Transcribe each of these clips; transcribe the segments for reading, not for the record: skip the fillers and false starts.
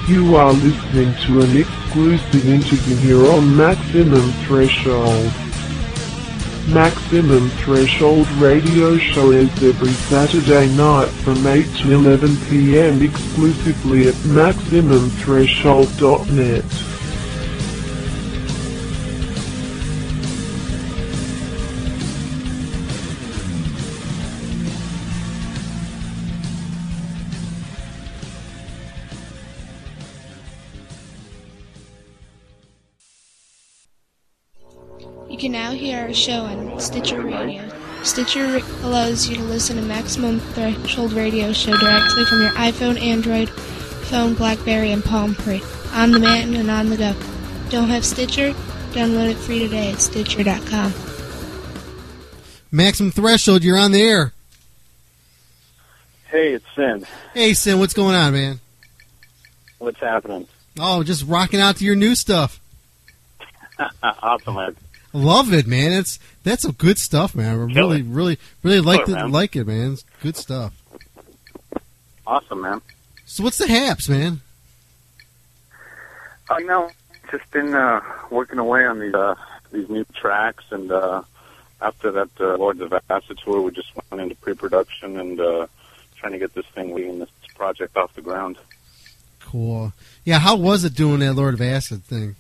You are listening to an exclusive interview here on Maximum Threshold. Maximum Threshold radio show is every Saturday night from 8 to 11 p.m. exclusively at MaximumThreshold.net. You can now hear our show on Stitcher Radio. Stitcher allows you to listen to Maximum Threshold Radio show directly from your iPhone, Android phone, BlackBerry, and Palm Pre, on demand and on the go. Don't have Stitcher? Download it free today at Stitcher.com. Maximum Threshold, you're on the air. Hey, it's Sin. Hey, Sin, what's going on, man? What's happening? Oh, just rocking out to your new stuff. Awesome, man. Love it, man. That's some good stuff, man. I really like it, man. It's good stuff. Awesome, man. So what's the haps, man? Just been working away on these new tracks, and after that Lords of Acid tour, we just went into pre-production and trying to get this project off the ground. Cool. Yeah, how was it doing that Lord of Acid thing?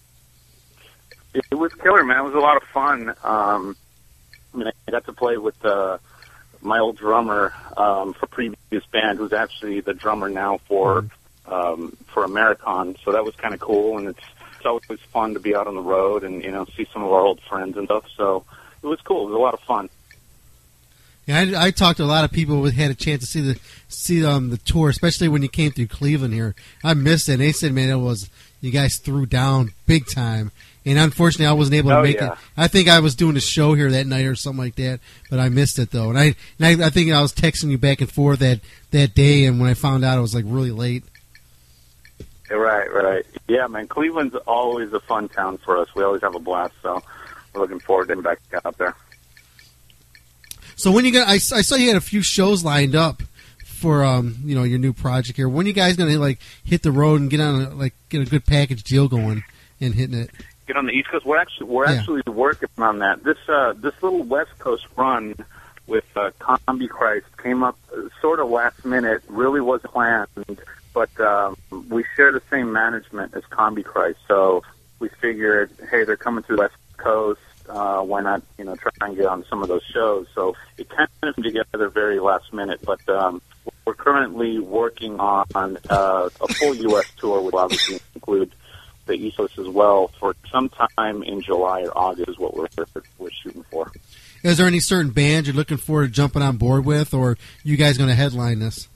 It was killer, man. It was a lot of fun. I got to play with my old drummer for previous band, who's actually the drummer now for Americon. So that was kind of cool, and it's always fun to be out on the road and see some of our old friends and stuff. So it was cool. It was a lot of fun. Yeah, I talked to a lot of people who had a chance to see the tour, especially when you came through Cleveland here. I missed it. And they said, man, you guys threw down big time. And unfortunately, I wasn't able to make it. I think I was doing a show here that night or something like that, but I missed it though. And I think I was texting you back and forth that day, and when I found out, it was like really late. Right. Yeah, man. Cleveland's always a fun town for us. We always have a blast, so we're looking forward to getting back out there. So when I saw you had a few shows lined up for your new project here. When are you guys gonna hit the road and get a good package deal going and hitting it? Get on the East Coast. We're actually working on that. This little West Coast run with Combi Christ came up sort of last minute. Really wasn't planned, but we share the same management as Combi Christ, so we figured, hey, they're coming to the West Coast. Why not, try and get on some of those shows? So it kind of came together very last minute, but we're currently working on a full U.S. tour, which will obviously include the East Coast as well, for sometime in July or August is what we're shooting for. Is there any certain bands you're looking forward to jumping on board with, or you guys going to headline this?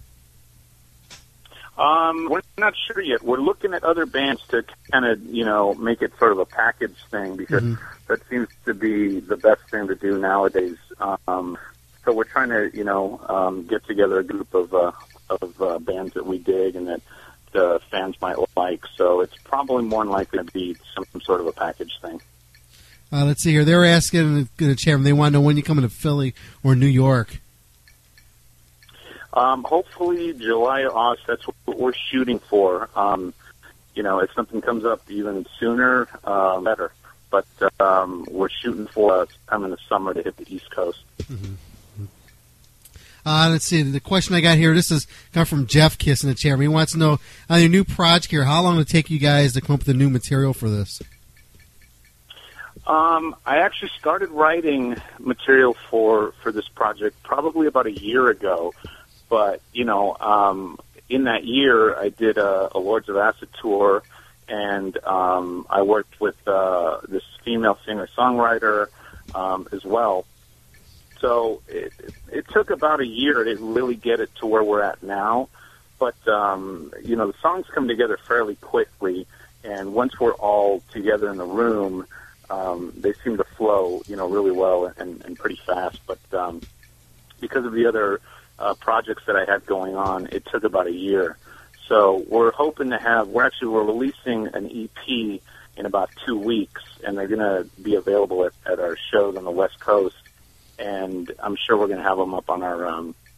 We're not sure yet. We're looking at other bands to kind of, make it sort of a package thing, because that seems to be the best thing to do nowadays. So we're trying to, get together a group of bands that we dig and that the fans might like. So it's probably more than likely to be some sort of a package thing. Let's see here. They're asking in the chat room, they want to know when you're coming to Philly or New York. Hopefully July or August. That's what we're shooting for. If something comes up even sooner, better. But we're shooting for time in the summer to hit the East Coast. Mm-hmm. Let's see. The question I got here, this is come from Jeff Kiss in the chat room. He wants to know, on your new project here, how long will it take you guys to come up with the new material for this? I actually started writing material for this project probably about a year ago. But, in that year, I did a Lords of Acid tour, and I worked with this female singer-songwriter as well. So it took about a year to really get it to where we're at now. But, the songs come together fairly quickly, and once we're all together in the room, they seem to flow, really well and pretty fast. But because of the other projects that I had going on, it took about a year. So we're hoping to we're releasing an EP in about 2 weeks, and they're going to be available at our shows on the West Coast. And I'm sure we're going to have them up on our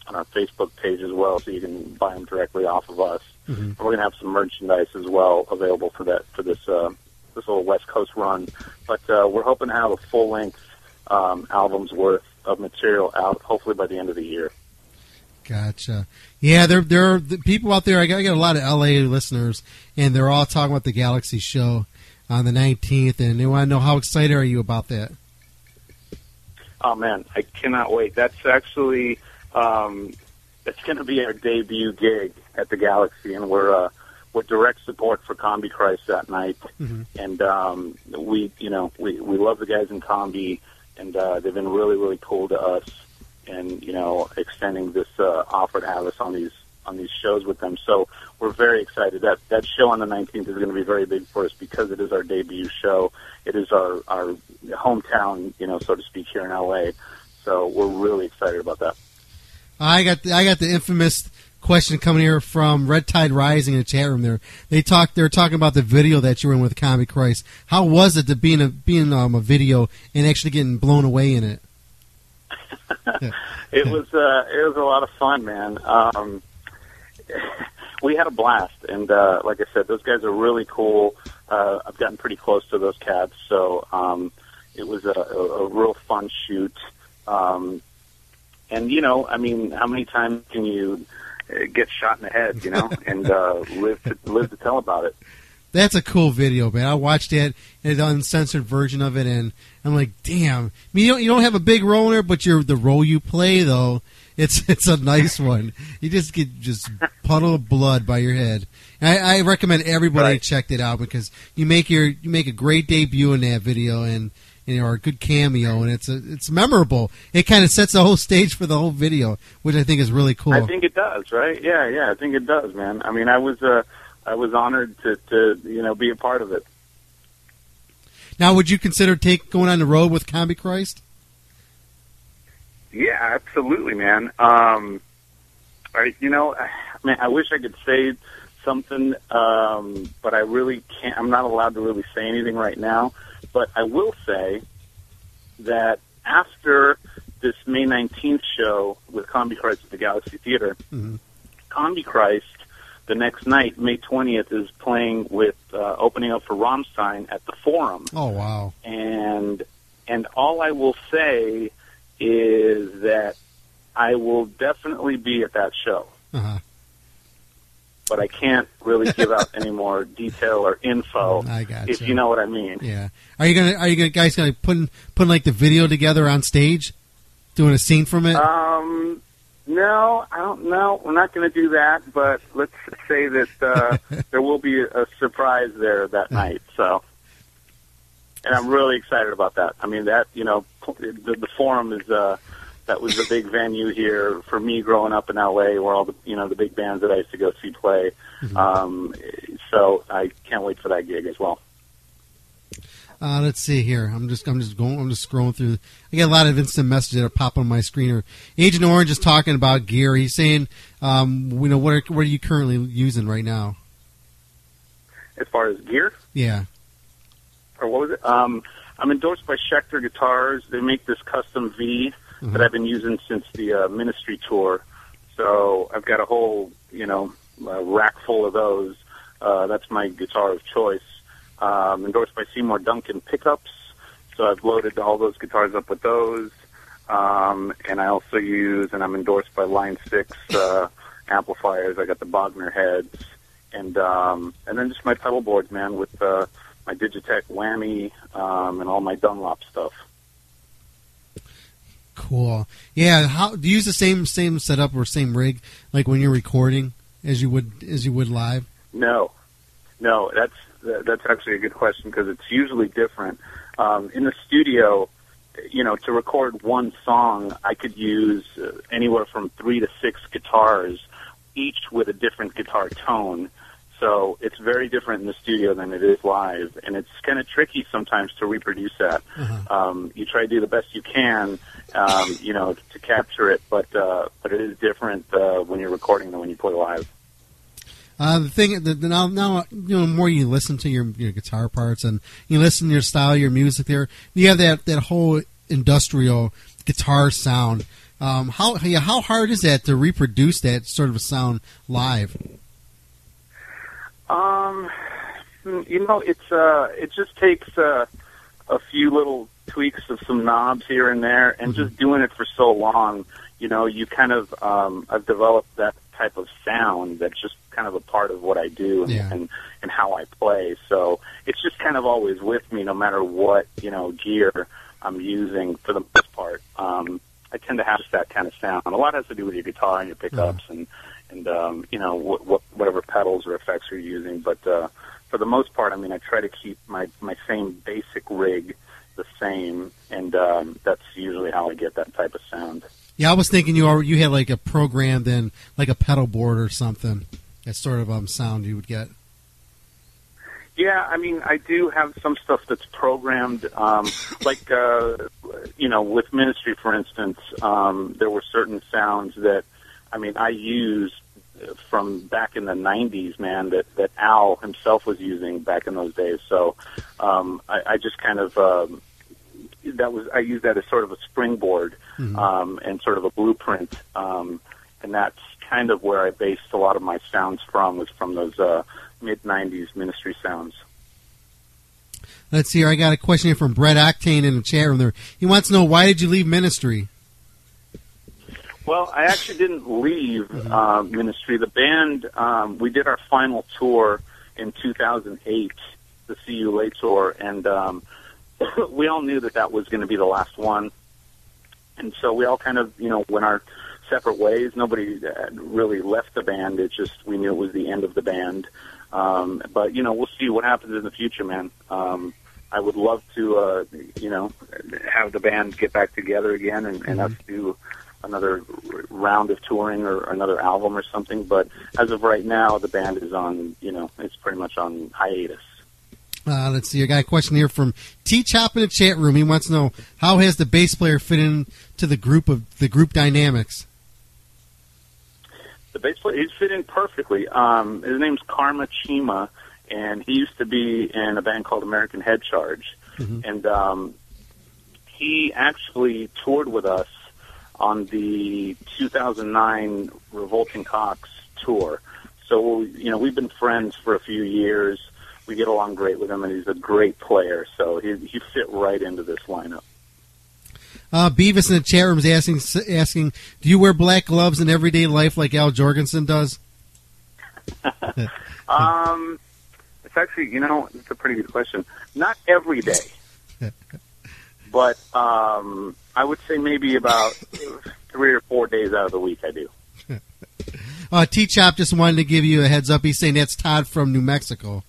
our Facebook page as well, so you can buy them directly off of us. Mm-hmm. And we're going to have some merchandise as well available for this little West Coast run. But we're hoping to have a full-length album's worth of material out, hopefully by the end of the year. Gotcha. Yeah, there are the people out there. I got a lot of LA listeners, and they're all talking about the Galaxy show on the 19th, and they want to know how excited are you about that? Oh man, I cannot wait. That's actually it's going to be our debut gig at the Galaxy, and we're direct support for Combi Christ that night. Mm-hmm. And we love the guys in Combi, and they've been really, really cool to us. And extending this offer to have us on these shows with them. So we're very excited. That show on the 19th is going to be very big for us because it is our debut show. It is our hometown, so to speak, here in LA. So we're really excited about that. I got the infamous question coming here from Red Tide Rising in the chat room. There, they're talking about the video that you were in with Combi Christ. How was it to be in a video and actually getting blown away in it? It was a lot of fun, man. We had a blast, and like I said, those guys are really cool. I've gotten pretty close to those cats, so it was a real fun shoot. And I mean, how many times can you get shot in the head, and live to tell about it? That's a cool video, man. I watched it, an uncensored version of it, and I'm like, damn. I mean, you don't have a big role in there, but the role you play, though, it's a nice one. You just get puddle of blood by your head. And I recommend everybody check it out because you make a great debut in that video and or a good cameo, and it's memorable. It kind of sets the whole stage for the whole video, which I think is really cool. I think it does, right? Yeah, I think it does, man. I mean, I was honored to be a part of it. Now, would you consider going on the road with Combi Christ? Yeah, absolutely, man. I wish I could say something, but I really can't. I'm not allowed to really say anything right now. But I will say that after this May 19th show with Combi Christ at the Galaxy Theater, mm-hmm. Combi Christ, the next night, May 20th, is playing with opening up for Rammstein at the Forum. Oh, wow. And all I will say is that I will definitely be at that show. Uh-huh. But I can't really give out any more detail or info, I gotcha. If you know what I mean. Yeah. Are you guys gonna put like the video together on stage, doing a scene from it? No, I don't know. We're not going to do that, but let's say that there will be a surprise there that night. So, and I'm really excited about that. I mean, that the Forum is that was the big venue here for me growing up in LA, where all the big bands that I used to go see play. Mm-hmm. So I can't wait for that gig as well. Let's see here. I'm just scrolling through. I get a lot of instant messages that are popping on my screen here. Agent Orange is talking about gear. He's saying, what are you currently using right now? As far as gear? Yeah. Or what was it? I'm endorsed by Schecter Guitars. They make this custom V that I've been using since the Ministry tour. So I've got a whole, rack full of those. That's my guitar of choice. Endorsed by Seymour Duncan pickups, so I've loaded all those guitars up with those. And I also use, and I'm endorsed by Line 6 amplifiers. I got the Bogner heads, and then just my pedal boards, man, with my Digitech Whammy and all my Dunlop stuff. Cool. Yeah. How do you use the same setup or same rig like when you're recording as you would live? No, that's actually a good question because it's usually different. In the studio, to record one song, I could use anywhere from 3 to 6 guitars, each with a different guitar tone. So it's very different in the studio than it is live, and it's kind of tricky sometimes to reproduce that. Uh-huh. You try to do the best you can, to capture it, but it is different when you're recording than when you play live. The thing now, more you listen to your guitar parts and you listen to your style, your music. There, you have that whole industrial guitar sound. How hard is that to reproduce that sort of a sound live? It just takes a few little tweaks of some knobs here and there, and just doing it for so long, you kind of I've developed that type of sound that's just kind of a part of what I do and how I play. So it's just kind of always with me, no matter what gear I'm using. For the most part, I tend to have just that kind of sound. A lot has to do with your guitar and your pickups and whatever pedals or effects you're using. But for the most part, I try to keep my same basic rig the same, and that's usually how I get that type of sound. Yeah, I was thinking you had like a program, then like a pedal board or something. That sort of sound you would get. Yeah, I do have some stuff that's programmed, with Ministry, for instance. There were certain sounds that, I used from back in the 90s, man, that Al himself was using back in those days. So I just kind of I used that as sort of a springboard and sort of a blueprint, and that's kind of where I based a lot of my sounds from, was from those mid-90s Ministry sounds. Let's see here. I got a question here from Brett Octane in the chat room there. He wants to know, why did you leave Ministry? Well, I actually didn't leave Ministry. The band, we did our final tour in 2008, the See You Late tour, and we all knew that was going to be the last one. And so we all kind of, went our separate ways. Nobody really left the band. It's just we knew it was the end of the band. But, we'll see what happens in the future, man. I would love to, have the band get back together again and us do another round of touring or another album or something. But as of right now, the band is on, it's pretty much on hiatus. Let's see. I got a question here from T-Chop in the chat room. He wants to know, how has the bass player fit into the group dynamics? The bass player, he's fit in perfectly. His name's Karma Chima, and he used to be in a band called American Head Charge. And he actually toured with us on the 2009 Revolting Cocks tour. So, we've been friends for a few years. We get along great with him, and he's a great player. So he fit right into this lineup. Beavis in the chat room is asking, do you wear black gloves in everyday life like Al Jorgensen does? It's actually, it's a pretty good question. Not every day. But I would say maybe about 3 or 4 days out of the week I do. T-Chop just wanted to give you a heads up. He's saying that's Todd from New Mexico.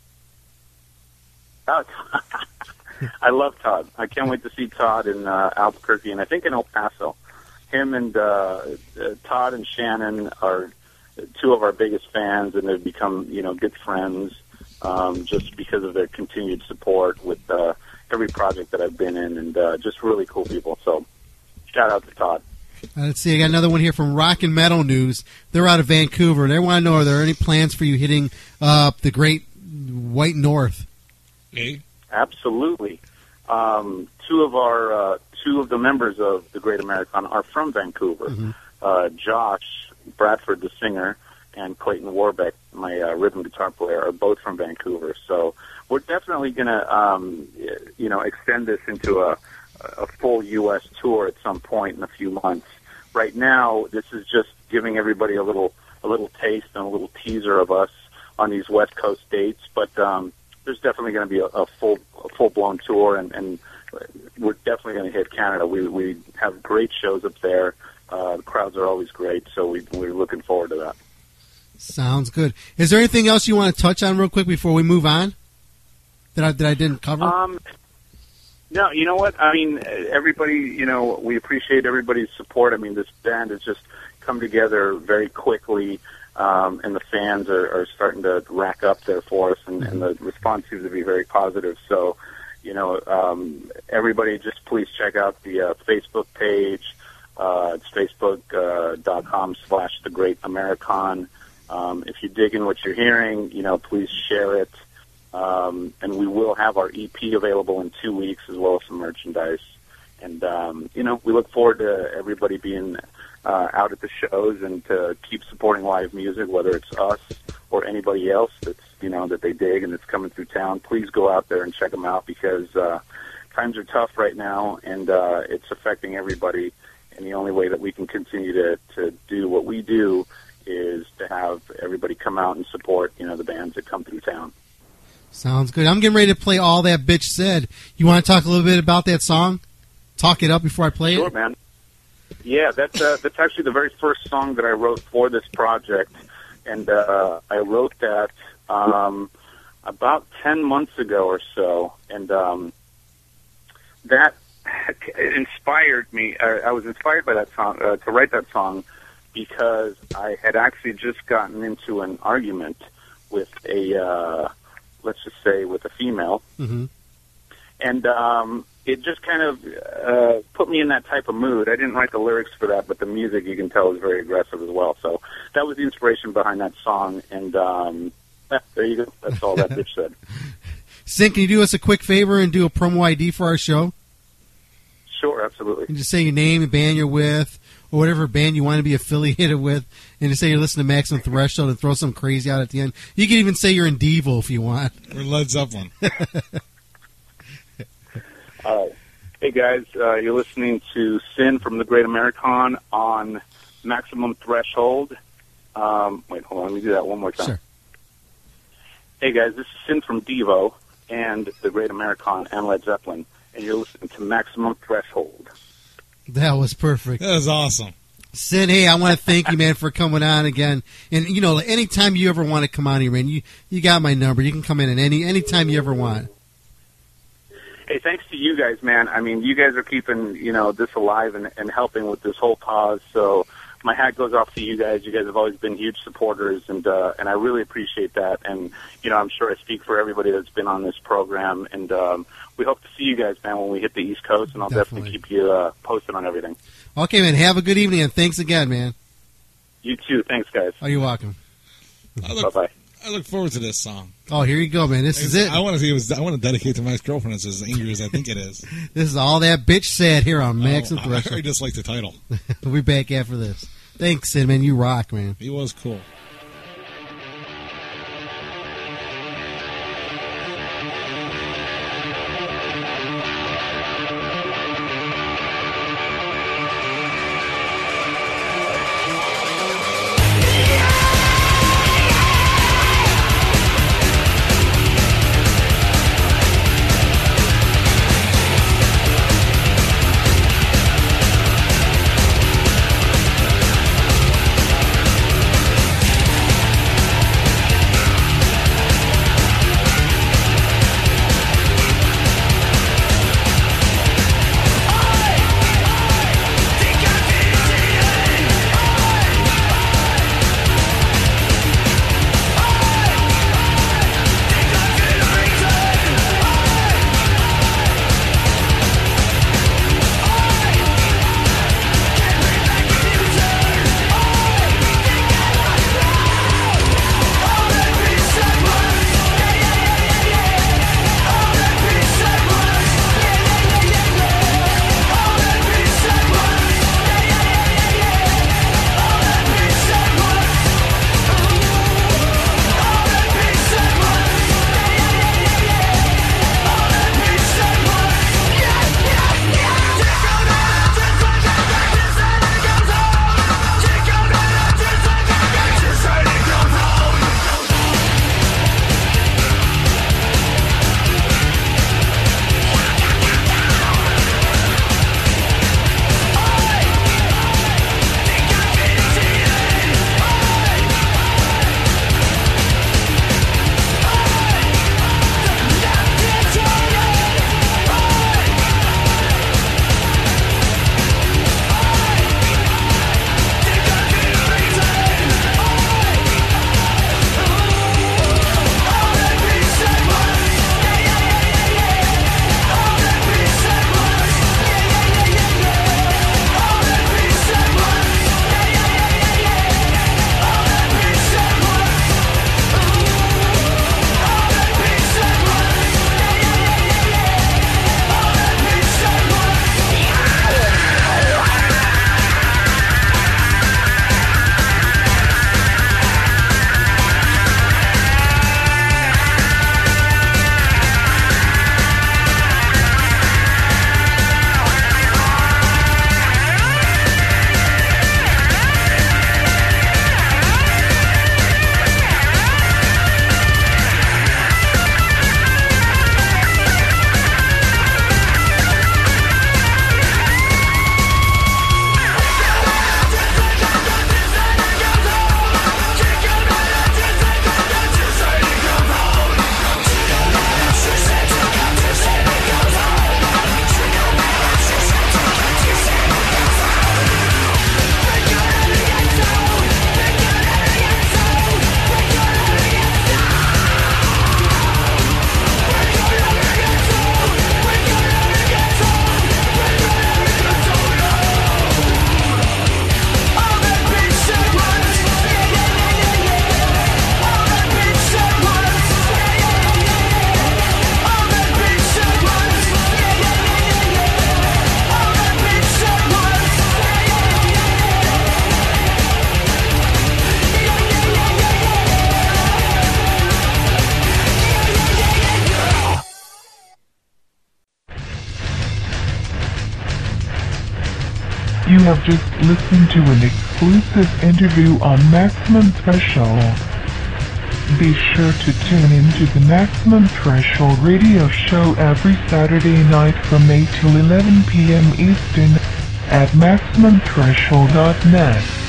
Oh, I love Todd. I can't wait to see Todd in Albuquerque, and I think in El Paso. Him and Todd and Shannon are two of our biggest fans, and they've become, good friends just because of their continued support with every project that I've been in, and just really cool people. So shout out to Todd. Let's see. I got another one here from Rock and Metal News. They're out of Vancouver. They want to know, are there any plans for you hitting the great White North? Absolutely. Two of the members of the Great Americana are from Vancouver. Josh Bradford, the singer, and Clayton Warbeck, my rhythm guitar player, are both from Vancouver. So we're definitely going to, extend this into a full U.S. tour at some point in a few months. Right now, this is just giving everybody a little taste and a little teaser of us on these West Coast dates, but there's definitely going to be a full-blown tour, and we're definitely going to hit Canada. We have great shows up there. The crowds are always great, so we're looking forward to that. Sounds good. Is there anything else you want to touch on real quick before we move on that I didn't cover? No, you know what? Everybody, we appreciate everybody's support. This band has just come together very quickly. And the fans are starting to rack up there for us, and the response seems to be very positive. So, everybody just please check out the Facebook page. It's facebook.com/The Great American. If you're digging what you're hearing, please share it. And we will have our EP available in 2 weeks, as well as some merchandise. And, we look forward to everybody being out at the shows and to keep supporting live music, whether it's us or anybody else that's, that they dig and that's coming through town. Please go out there and check them out, because times are tough right now, and it's affecting everybody. And the only way that we can continue to do what we do is to have everybody come out and support, the bands that come through town. Sounds good. I'm getting ready to play All That Bitch Said. You want to talk a little bit about that song? Talk it up before I play it? Sure, man. Yeah, that's actually the very first song that I wrote for this project. And I wrote that about 10 months ago or so. And that inspired me. I was inspired by that song, to write that song, because I had actually just gotten into an argument with let's just say with a female. Mm-hmm. And it just kind of put me in that type of mood. I didn't write the lyrics for that, but the music, you can tell, is very aggressive as well. So that was the inspiration behind that song. And there you go. That's All That Bitch Said. Sin, can you do us a quick favor and do a promo ID for our show? Sure, absolutely. And just say your name and band you're with, or whatever band you want to be affiliated with, and just say you're listening to Maximum Threshold and throw some crazy out at the end. You can even say you're in Devo if you want. Or Led Zeppelin. Hey, guys, you're listening to Sin from the Great American on Maximum Threshold. Wait, hold on. Let me do that one more time. Sure. Hey, guys, this is Sin from Devo and the Great American and Led Zeppelin, and you're listening to Maximum Threshold. That was perfect. That was awesome. Sin, hey, I want to thank you, man, for coming on again. And, anytime you ever want to come on here, man, you got my number. You can come in at any time you ever want. Hey, thanks to you guys, man. I mean, you guys are keeping, this alive and helping with this whole cause. So my hat goes off to you guys. You guys have always been huge supporters, and I really appreciate that. And, I'm sure I speak for everybody that's been on this program. And we hope to see you guys, man, when we hit the East Coast, and I'll definitely keep you posted on everything. Okay, man. Have a good evening, and thanks again, man. You too. Thanks, guys. Oh, you're welcome. Bye-bye. I look forward to this song. Oh, here you go, man. This is it. I want to dedicate to my ex-girlfriend. It's as angry as I think it is. This is All That Bitch Said here on Maximum Threshold. I just like the title. We'll be back after this. Thanks, Sid, man. You rock, man. He was cool. Thank You have just listened to an exclusive interview on Maximum Threshold. Be sure to tune in to the Maximum Threshold radio show every Saturday night from 8 till 11 p.m. Eastern at MaximumThreshold.net.